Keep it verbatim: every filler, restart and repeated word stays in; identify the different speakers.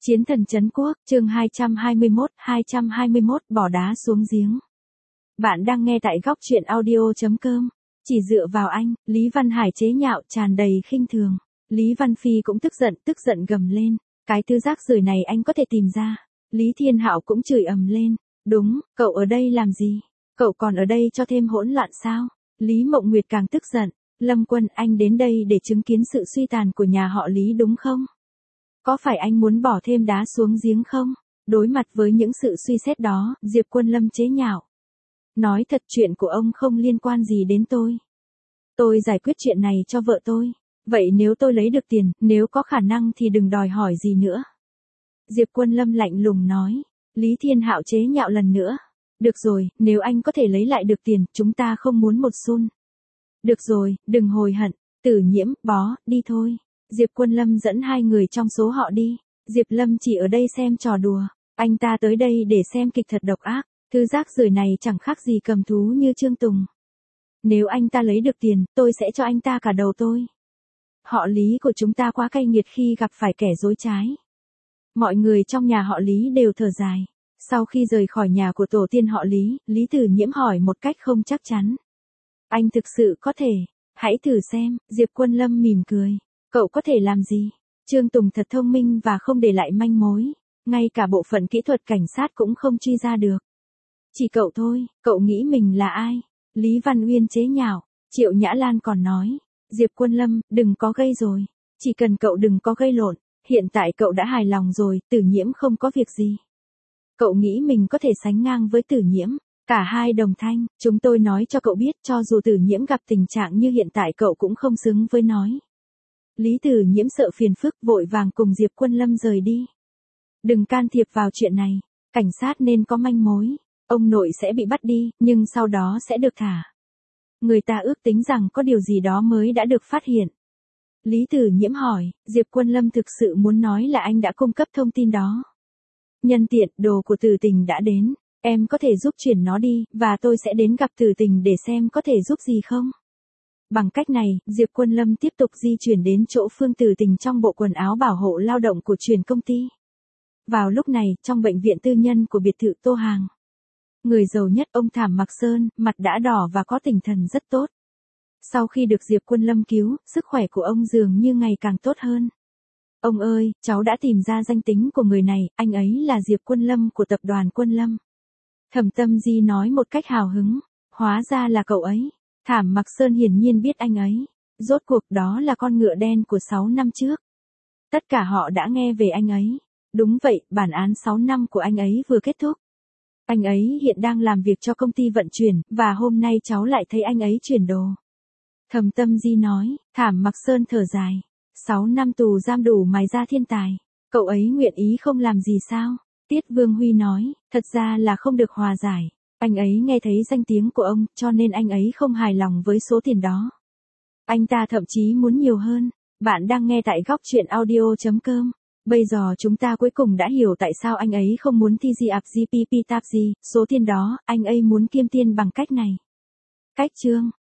Speaker 1: Chiến thần trấn quốc, chương hai trăm hai mươi mốt, hai trăm hai mươi mốt bỏ đá xuống giếng. Bạn đang nghe tại góc truyện audio chấm com. Chỉ dựa vào anh, Lý Văn Hải chế nhạo tràn đầy khinh thường. Lý Văn Phi cũng tức giận, tức giận gầm lên. Cái thứ rác rưởi này anh có thể tìm ra. Lý Thiên Hạo cũng chửi ầm lên. Đúng, cậu ở đây làm gì? Cậu còn ở đây cho thêm hỗn loạn sao? Lý Mộng Nguyệt càng tức giận. Lâm Quân, anh đến đây để chứng kiến sự suy tàn của nhà họ Lý đúng không? Có phải anh muốn bỏ thêm đá xuống giếng không? Đối mặt với những sự suy xét đó, Diệp Quân Lâm chế nhạo. Nói thật, chuyện của ông không liên quan gì đến tôi. Tôi giải quyết chuyện này cho vợ tôi. Vậy nếu tôi lấy được tiền, nếu có khả năng thì đừng đòi hỏi gì nữa. Diệp Quân Lâm lạnh lùng nói. Lý Thiên Hạo chế nhạo lần nữa. Được rồi, nếu anh có thể lấy lại được tiền, chúng ta không muốn một xun. Được rồi, đừng hồi hận. Tử Nhiễm, Bó, đi thôi. Diệp Quân Lâm dẫn hai người trong số họ đi. Diệp Lâm chỉ ở đây xem trò đùa. Anh ta tới đây để xem kịch thật độc ác. Thứ rác rưởi này chẳng khác gì cầm thú như Trương Tùng. Nếu anh ta lấy được tiền, tôi sẽ cho anh ta cả đầu tôi. Họ Lý của chúng ta quá cay nghiệt khi gặp phải kẻ dối trái. Mọi người trong nhà họ Lý đều thở dài. Sau khi rời khỏi nhà của tổ tiên họ Lý, Lý Tử Nhiễm hỏi một cách không chắc chắn. Anh thực sự có thể? Hãy thử xem. Diệp Quân Lâm mỉm cười. Cậu có thể làm gì? Trương Tùng thật thông minh và không để lại manh mối. Ngay cả bộ phận kỹ thuật cảnh sát cũng không truy ra được. Chỉ cậu thôi, cậu nghĩ mình là ai? Lý Văn Uyên chế nhạo. Triệu Nhã Lan còn nói. Diệp Quân Lâm, đừng có gây rồi. Chỉ cần cậu đừng có gây lộn. Hiện tại cậu đã hài lòng rồi, Tử Nhiễm không có việc gì. Cậu nghĩ mình có thể sánh ngang với Tử Nhiễm. Cả hai đồng thanh, chúng tôi nói cho cậu biết cho dù Tử Nhiễm gặp tình trạng như hiện tại cậu cũng không xứng với nói. Lý Tử Nhiễm sợ phiền phức vội vàng cùng Diệp Quân Lâm rời đi. Đừng can thiệp vào chuyện này, cảnh sát nên có manh mối, ông nội sẽ bị bắt đi, nhưng sau đó sẽ được thả. Người ta ước tính rằng có điều gì đó mới đã được phát hiện. Lý Tử Nhiễm hỏi, Diệp Quân Lâm thực sự muốn nói là anh đã cung cấp thông tin đó. Nhân tiện, đồ của Tử Tình đã đến, em có thể giúp chuyển nó đi, và tôi sẽ đến gặp Tử Tình để xem có thể giúp gì không. Bằng cách này, Diệp Quân Lâm tiếp tục di chuyển đến chỗ Phương Tử Tình trong bộ quần áo bảo hộ lao động của truyền công ty. Vào lúc này, trong bệnh viện tư nhân của biệt thự Tô Hàng, người giàu nhất ông Thảm Mặc Sơn, mặt đã đỏ và có tinh thần rất tốt. Sau khi được Diệp Quân Lâm cứu, sức khỏe của ông dường như ngày càng tốt hơn. Ông ơi, cháu đã tìm ra danh tính của người này, anh ấy là Diệp Quân Lâm của tập đoàn Quân Lâm. Thẩm Tâm Di nói một cách hào hứng, hóa ra là cậu ấy. Thảm Mặc Sơn hiển nhiên biết anh ấy. Rốt cuộc đó là con ngựa đen của sáu năm trước. Tất cả họ đã nghe về anh ấy. Đúng vậy, bản án sáu năm của anh ấy vừa kết thúc. Anh ấy hiện đang làm việc cho công ty vận chuyển, và hôm nay cháu lại thấy anh ấy chuyển đồ. Thẩm Tâm Di nói, Thảm Mặc Sơn thở dài. Sáu năm tù giam đủ mài ra thiên tài. Cậu ấy nguyện ý không làm gì sao? Tiết Vương Huy nói, thật ra là không được hòa giải. Anh ấy nghe thấy danh tiếng của ông, cho nên anh ấy không hài lòng với số tiền đó. Anh ta thậm chí muốn nhiều hơn. Bạn đang nghe tại góc truyện audio chấm com. Bây giờ chúng ta cuối cùng đã hiểu tại sao anh ấy không muốn thi gì ạp giê pê pê tạp gì, số tiền đó, anh ấy muốn kiêm tiền bằng cách này. Cách chương.